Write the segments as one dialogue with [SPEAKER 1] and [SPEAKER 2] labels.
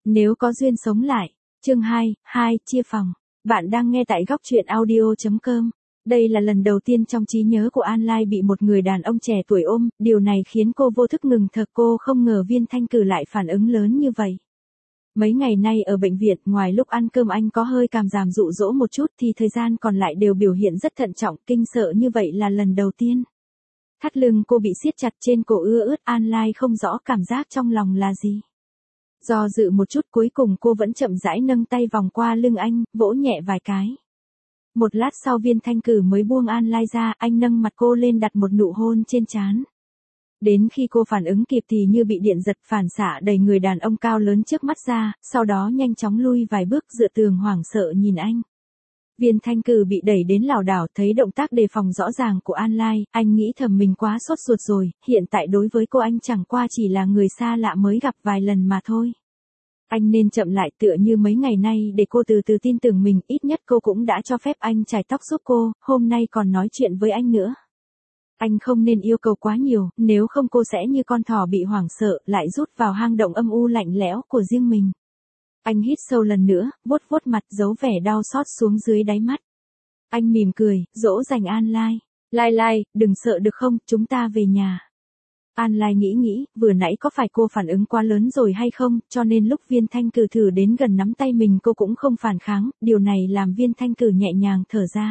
[SPEAKER 1] Nếu có duyên sống lại. Chương 2, chia phòng. Bạn đang nghe tại góc truyện audio.com. Đây là lần đầu tiên trong trí nhớ của An Lai bị một người đàn ông trẻ tuổi ôm, điều này khiến cô vô thức ngừng thở. Cô không ngờ Viên Thanh Cử lại phản ứng lớn như vậy. Mấy ngày nay ở bệnh viện, ngoài lúc ăn cơm anh có hơi cảm giảm dụ dỗ một chút thì thời gian còn lại đều biểu hiện rất thận trọng, kinh sợ như vậy là lần đầu tiên. Thắt lưng cô bị siết chặt, trên cổ ưa ướt, An Lai không rõ cảm giác trong lòng là gì. Do dự một chút, cuối cùng cô vẫn chậm rãi nâng tay vòng qua lưng anh, vỗ nhẹ vài cái. Một lát sau Viên Thanh Cử mới buông An Lai ra, anh nâng mặt cô lên đặt một nụ hôn trên trán. Đến khi cô phản ứng kịp thì như bị điện giật, phản xạ đẩy người đàn ông cao lớn trước mắt ra, sau đó nhanh chóng lui vài bước dựa tường hoảng sợ nhìn anh. Viên Thanh Cử bị đẩy đến lảo đảo, thấy động tác đề phòng rõ ràng của An Lai, anh nghĩ thầm mình quá sốt ruột rồi, hiện tại đối với cô anh chẳng qua chỉ là người xa lạ mới gặp vài lần mà thôi. Anh nên chậm lại, tựa như mấy ngày nay để cô từ từ tin tưởng mình, ít nhất cô cũng đã cho phép anh chải tóc giúp cô, hôm nay còn nói chuyện với anh nữa. Anh không nên yêu cầu quá nhiều, nếu không cô sẽ như con thỏ bị hoảng sợ, lại rút vào hang động âm u lạnh lẽo của riêng mình. Anh hít sâu lần nữa, vuốt vuốt mặt, giấu vẻ đau xót xuống dưới đáy mắt. Anh mỉm cười, dỗ dành An Lai. Lai, đừng sợ được không, chúng ta về nhà. An Lai nghĩ, vừa nãy có phải cô phản ứng quá lớn rồi hay không, cho nên lúc Viên Thanh Cử thử đến gần nắm tay mình cô cũng không phản kháng, điều này làm Viên Thanh Cử nhẹ nhàng thở ra.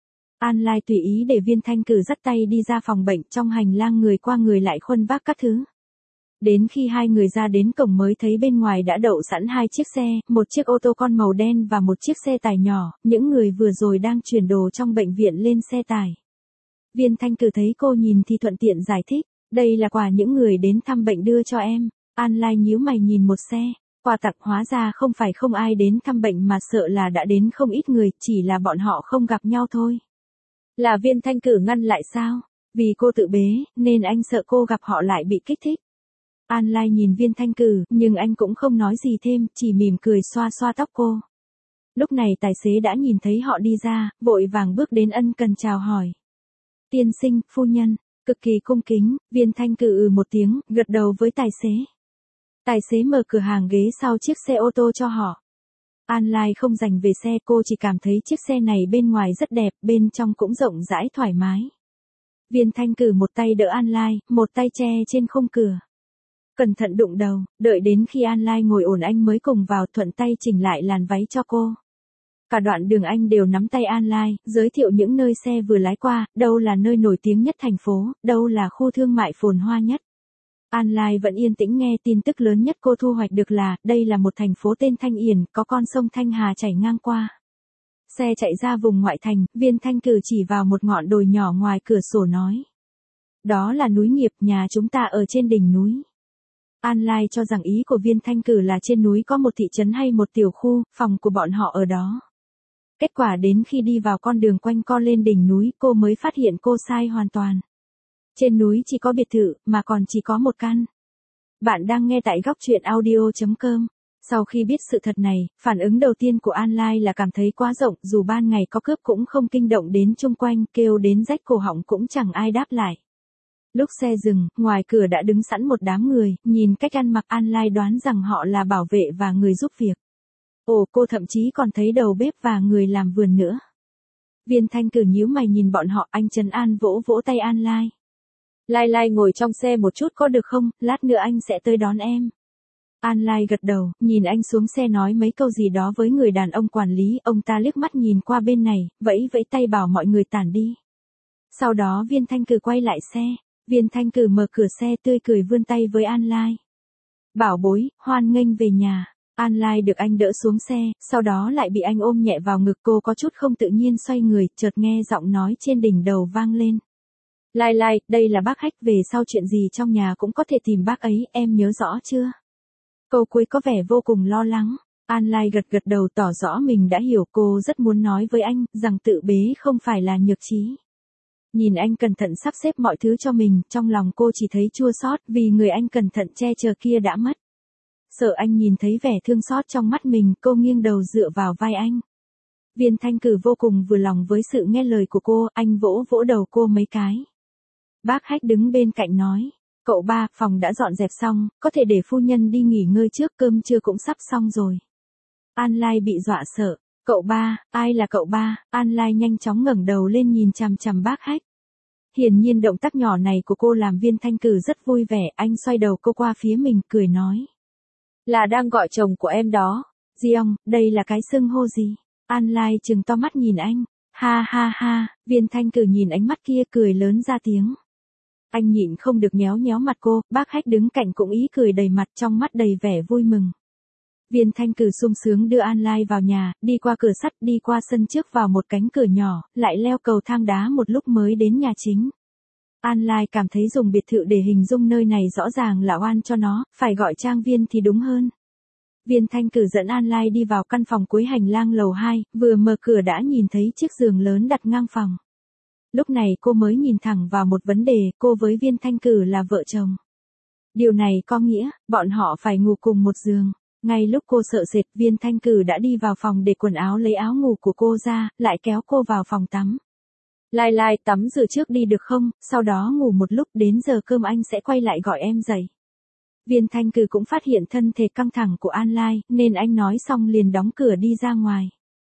[SPEAKER 1] An Lai tùy ý để Viên Thanh Cử dắt tay đi ra phòng bệnh, trong hành lang người qua người lại khuân vác các thứ. Đến khi hai người ra đến cổng mới thấy bên ngoài đã đậu sẵn hai chiếc xe, một chiếc ô tô con màu đen và một chiếc xe tải nhỏ, những người vừa rồi đang chuyển đồ trong bệnh viện lên xe tải. Viên Thanh Cử thấy cô nhìn thì thuận tiện giải thích, đây là quà những người đến thăm bệnh đưa cho em. An Lai nhíu mày nhìn một xe, quà tặng, hóa ra không phải không ai đến thăm bệnh mà sợ là đã đến không ít người, chỉ là bọn họ không gặp nhau thôi. Là Viên Thanh Cử ngăn lại sao? Vì cô tự bế, nên anh sợ cô gặp họ lại bị kích thích. An Lai nhìn Viên Thanh Cử, nhưng anh cũng không nói gì thêm, chỉ mỉm cười xoa xoa tóc cô. Lúc này tài xế đã nhìn thấy họ đi ra, vội vàng bước đến ân cần chào hỏi. Tiên sinh, phu nhân, cực kỳ cung kính, Viên Thanh Cử một tiếng, gật đầu với tài xế. Tài xế mở cửa hàng ghế sau chiếc xe ô tô cho họ. An Lai không dành về xe, cô chỉ cảm thấy chiếc xe này bên ngoài rất đẹp, bên trong cũng rộng rãi thoải mái. Viên Thanh Cử một tay đỡ An Lai, một tay che trên khung cửa. Cẩn thận đụng đầu, đợi đến khi An Lai ngồi ổn anh mới cùng vào, thuận tay chỉnh lại làn váy cho cô. Cả đoạn đường anh đều nắm tay An Lai, giới thiệu những nơi xe vừa lái qua, đâu là nơi nổi tiếng nhất thành phố, đâu là khu thương mại phồn hoa nhất. An Lai vẫn yên tĩnh nghe, tin tức lớn nhất cô thu hoạch được là, đây là một thành phố tên Thanh Yển, có con sông Thanh Hà chảy ngang qua. Xe chạy ra vùng ngoại thành, Viên Thanh Cử chỉ vào một ngọn đồi nhỏ ngoài cửa sổ nói. Đó là núi Nghiệp, nhà chúng ta ở trên đỉnh núi. An Lai cho rằng ý của Viên Thanh Cử là trên núi có một thị trấn hay một tiểu khu, phòng của bọn họ ở đó. Kết quả đến khi đi vào con đường quanh co lên đỉnh núi, cô mới phát hiện cô sai hoàn toàn. Trên núi chỉ có biệt thự, mà còn chỉ có một căn. Bạn đang nghe tại góc truyện audio.com. Sau khi biết sự thật này, phản ứng đầu tiên của An Lai là cảm thấy quá rộng, dù ban ngày có cướp cũng không kinh động đến chung quanh, kêu đến rách cổ họng cũng chẳng ai đáp lại. Lúc xe dừng, ngoài cửa đã đứng sẵn một đám người, nhìn cách ăn mặc An Lai đoán rằng họ là bảo vệ và người giúp việc. Ồ, cô thậm chí còn thấy đầu bếp và người làm vườn nữa. Viên Thanh Cử nhíu mày nhìn bọn họ, anh trấn an vỗ vỗ tay An Lai. Lai ngồi trong xe một chút có được không, lát nữa anh sẽ tới đón em. An Lai gật đầu, nhìn anh xuống xe nói mấy câu gì đó với người đàn ông quản lý, ông ta liếc mắt nhìn qua bên này, vẫy vẫy tay bảo mọi người tản đi. Sau đó Viên Thanh Cử quay lại xe, Viên Thanh Cử mở cửa xe tươi cười vươn tay với An Lai. Bảo bối, hoan nghênh về nhà. An Lai được anh đỡ xuống xe, sau đó lại bị anh ôm nhẹ vào ngực, cô có chút không tự nhiên xoay người, chợt nghe giọng nói trên đỉnh đầu vang lên. Lai, đây là bác Hách, về sau chuyện gì trong nhà cũng có thể tìm bác ấy, em nhớ rõ chưa? Câu cuối có vẻ vô cùng lo lắng. An Lai gật đầu tỏ rõ mình đã hiểu, cô rất muốn nói với anh, rằng tự bế không phải là nhược trí. Nhìn anh cẩn thận sắp xếp mọi thứ cho mình, trong lòng cô chỉ thấy chua xót vì người anh cẩn thận che chở kia đã mất. Sợ anh nhìn thấy vẻ thương xót trong mắt mình, cô nghiêng đầu dựa vào vai anh. Viên Thanh Cử vô cùng vừa lòng với sự nghe lời của cô, anh vỗ vỗ đầu cô mấy cái. Bác Hách đứng bên cạnh nói, Cậu ba, phòng đã dọn dẹp xong, có thể để phu nhân đi nghỉ ngơi trước, cơm trưa cũng sắp xong rồi. An Lai bị dọa sợ. Cậu ba, ai là cậu ba? An Lai nhanh chóng ngẩng đầu lên nhìn chằm chằm bác Hách. Hiển nhiên động tác nhỏ này của cô làm Viên Thanh Cử rất vui vẻ, anh xoay đầu cô qua phía mình, cười nói. Là đang gọi chồng của em đó. Diong, đây là cái xưng hô gì? An Lai trừng to mắt nhìn anh. Ha ha ha, Viên Thanh Cử nhìn ánh mắt kia cười lớn ra tiếng. Anh nhịn không được nhéo nhéo mặt cô, bác Hách đứng cạnh cũng ý cười đầy mặt, trong mắt đầy vẻ vui mừng. Viên Thanh Cử sung sướng đưa An Lai vào nhà, đi qua cửa sắt, đi qua sân trước vào một cánh cửa nhỏ, lại leo cầu thang đá một lúc mới đến nhà chính. An Lai cảm thấy dùng biệt thự để hình dung nơi này rõ ràng là oan cho nó, phải gọi trang viên thì đúng hơn. Viên Thanh Cử dẫn An Lai đi vào căn phòng cuối hành lang lầu 2, vừa mở cửa đã nhìn thấy chiếc giường lớn đặt ngang phòng. Lúc này cô mới nhìn thẳng vào một vấn đề, cô với Viên Thanh Cử là vợ chồng. Điều này có nghĩa, bọn họ phải ngủ cùng một giường. Ngay lúc cô sợ sệt, Viên Thanh Cử đã đi vào phòng để quần áo lấy áo ngủ của cô ra, lại kéo cô vào phòng tắm. Lai Lai, tắm rửa trước đi được không, sau đó ngủ một lúc, đến giờ cơm anh sẽ quay lại gọi em dậy. Viên Thanh Cử cũng phát hiện thân thể căng thẳng của An Lai, nên anh nói xong liền đóng cửa đi ra ngoài.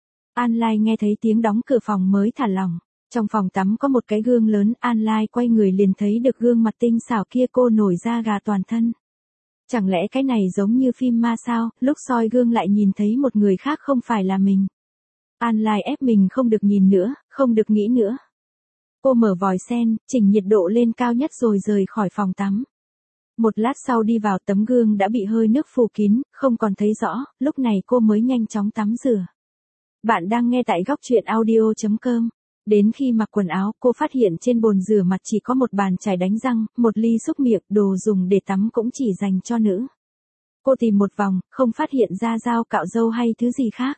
[SPEAKER 1] An Lai nghe thấy tiếng đóng cửa phòng mới thả lỏng. Trong phòng tắm có một cái gương lớn, An Lai quay người liền thấy được gương mặt tinh xảo kia, cô nổi da gà toàn thân. Chẳng lẽ cái này giống như phim ma sao, lúc soi gương lại nhìn thấy một người khác không phải là mình. An Lai ép mình không được nhìn nữa, không được nghĩ nữa. Cô mở vòi sen, chỉnh nhiệt độ lên cao nhất rồi rời khỏi phòng tắm. Một lát sau đi vào, tấm gương đã bị hơi nước phủ kín, không còn thấy rõ, lúc này cô mới nhanh chóng tắm rửa. Bạn đang nghe tại góc truyện audio.com. Đến khi mặc quần áo, cô phát hiện trên bồn rửa mặt chỉ có một bàn chải đánh răng, một ly xúc miệng, đồ dùng để tắm cũng chỉ dành cho nữ. Cô tìm một vòng, không phát hiện ra dao cạo râu hay thứ gì khác.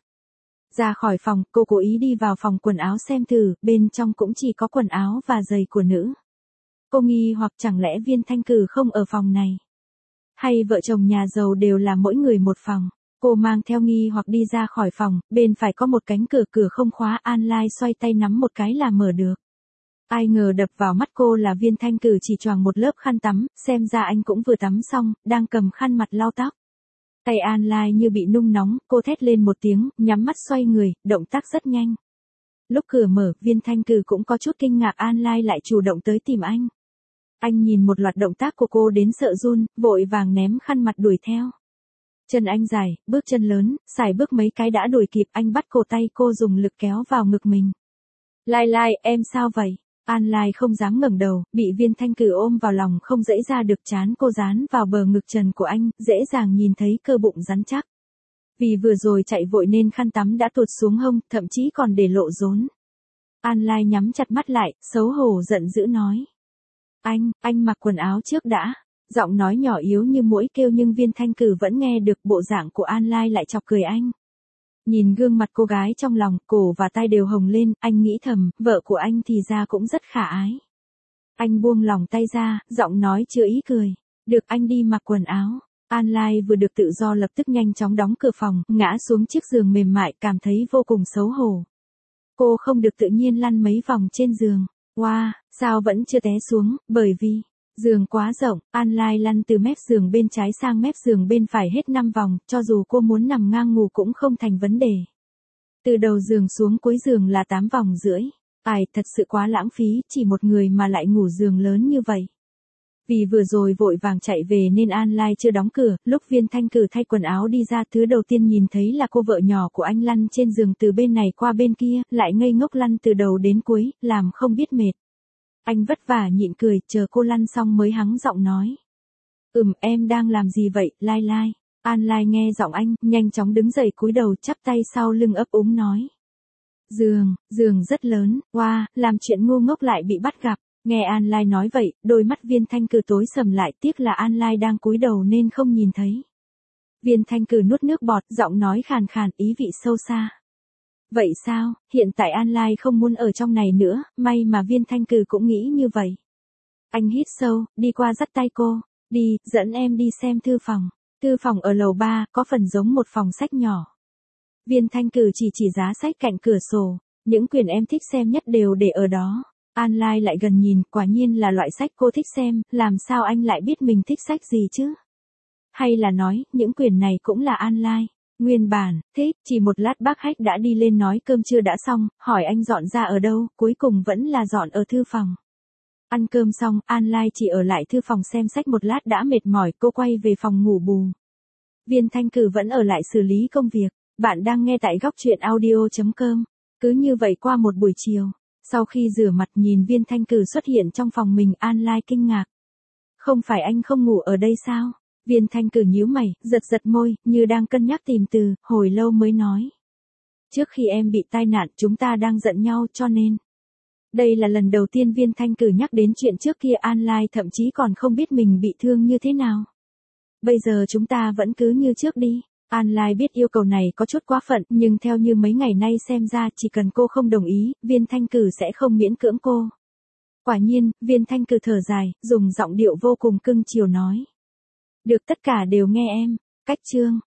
[SPEAKER 1] Ra khỏi phòng, cô cố ý đi vào phòng quần áo xem thử, bên trong cũng chỉ có quần áo và giày của nữ. Cô nghi hoặc chẳng lẽ Viên Thanh Cử không ở phòng này? Hay vợ chồng nhà giàu đều là mỗi người một phòng? Cô mang theo nghi hoặc đi ra khỏi phòng, bên phải có một cánh cửa, cửa không khóa, An Lai xoay tay nắm một cái là mở được. Ai ngờ đập vào mắt cô là Viên Thanh Cử chỉ choàng một lớp khăn tắm, xem ra anh cũng vừa tắm xong, đang cầm khăn mặt lau tóc. Tay An Lai như bị nung nóng, cô thét lên một tiếng, nhắm mắt xoay người, động tác rất nhanh. Lúc cửa mở, Viên Thanh Cử cũng có chút kinh ngạc An Lai lại chủ động tới tìm anh. Anh nhìn một loạt động tác của cô đến sợ run, vội vàng ném khăn mặt đuổi theo. Chân anh dài, bước chân lớn, xài bước mấy cái đã đuổi kịp, anh bắt cổ tay cô dùng lực kéo vào ngực mình. Lai Lai, em sao vậy? An Lai không dám ngẩng đầu, bị Viên Thanh Cử ôm vào lòng không dẫy ra được, trán cô dán vào bờ ngực trần của anh, dễ dàng nhìn thấy cơ bụng rắn chắc. Vì vừa rồi chạy vội nên khăn tắm đã tuột xuống hông, thậm chí còn để lộ rốn. An Lai nhắm chặt mắt lại, xấu hổ giận dữ nói. Anh mặc quần áo trước đã. Giọng nói nhỏ yếu như muỗi kêu nhưng Viên Thanh Cử vẫn nghe được, bộ dạng của An Lai lại chọc cười anh. Nhìn gương mặt cô gái trong lòng, cổ và tai đều hồng lên, anh nghĩ thầm, vợ của anh thì ra cũng rất khả ái. Anh buông lòng tay ra, giọng nói chứa ý cười. Được, anh đi mặc quần áo. An Lai vừa được tự do lập tức nhanh chóng đóng cửa phòng, ngã xuống chiếc giường mềm mại, cảm thấy vô cùng xấu hổ. Cô không được tự nhiên lăn mấy vòng trên giường. Wow, sao vẫn chưa té xuống, bởi vì giường quá rộng, An Lai lăn từ mép giường bên trái sang mép giường bên phải hết 5 vòng, cho dù cô muốn nằm ngang ngủ cũng không thành vấn đề. Từ đầu giường xuống cuối giường là 8 vòng rưỡi. Thật sự quá lãng phí, chỉ một người mà lại ngủ giường lớn như vậy. Vì vừa rồi vội vàng chạy về nên An Lai chưa đóng cửa, lúc Viên Thanh Cử thay quần áo đi ra, thứ đầu tiên nhìn thấy là cô vợ nhỏ của anh lăn trên giường từ bên này qua bên kia, lại ngây ngốc lăn từ đầu đến cuối, làm không biết mệt. Anh vất vả nhịn cười, chờ cô lăn xong mới hắng giọng nói. Em đang làm gì vậy, Lai Lai? An Lai nghe giọng anh, nhanh chóng đứng dậy cúi đầu chắp tay sau lưng ấp úng nói. Giường rất lớn, làm chuyện ngu ngốc lại bị bắt gặp. Nghe An Lai nói vậy, đôi mắt Viên Thanh Cử tối sầm lại, tiếc là An Lai đang cúi đầu nên không nhìn thấy. Viên Thanh Cử nuốt nước bọt, giọng nói khàn khàn, ý vị sâu xa. Vậy sao, hiện tại An Lai không muốn ở trong này nữa, may mà Viên Thanh Cử cũng nghĩ như vậy. Anh hít sâu, đi qua dắt tay cô, đi, dẫn em đi xem thư phòng. Thư phòng ở lầu 3, có phần giống một phòng sách nhỏ. Viên Thanh Cử chỉ giá sách cạnh cửa sổ, những quyển em thích xem nhất đều để ở đó. An Lai lại gần nhìn, quả nhiên là loại sách cô thích xem, làm sao anh lại biết mình thích sách gì chứ? Hay là nói, những quyển này cũng là An Lai? Nguyên bản, thích, chỉ một lát bác Hách đã đi lên nói cơm trưa đã xong, hỏi anh dọn ra ở đâu, cuối cùng vẫn là dọn ở thư phòng. Ăn cơm xong, An Lai chỉ ở lại thư phòng xem sách một lát đã mệt mỏi, cô quay về phòng ngủ bù. Viên Thanh Cử vẫn ở lại xử lý công việc. Bạn đang nghe tại góc truyện audio.com. Cứ như vậy qua một buổi chiều, sau khi rửa mặt nhìn Viên Thanh Cử xuất hiện trong phòng mình, An Lai kinh ngạc. Không phải anh không ngủ ở đây sao? Viên Thanh Cử nhíu mày, giật giật môi, như đang cân nhắc tìm từ, hồi lâu mới nói. Trước khi em bị tai nạn chúng ta đang giận nhau cho nên. Đây là lần đầu tiên Viên Thanh Cử nhắc đến chuyện trước kia, An Lai thậm chí còn không biết mình bị thương như thế nào. Bây giờ chúng ta vẫn cứ như trước đi. An Lai biết yêu cầu này có chút quá phận, nhưng theo như mấy ngày nay xem ra chỉ cần cô không đồng ý, Viên Thanh Cử sẽ không miễn cưỡng cô. Quả nhiên, Viên Thanh Cử thở dài, dùng giọng điệu vô cùng cưng chiều nói. Được, tất cả đều nghe em. Cách chương.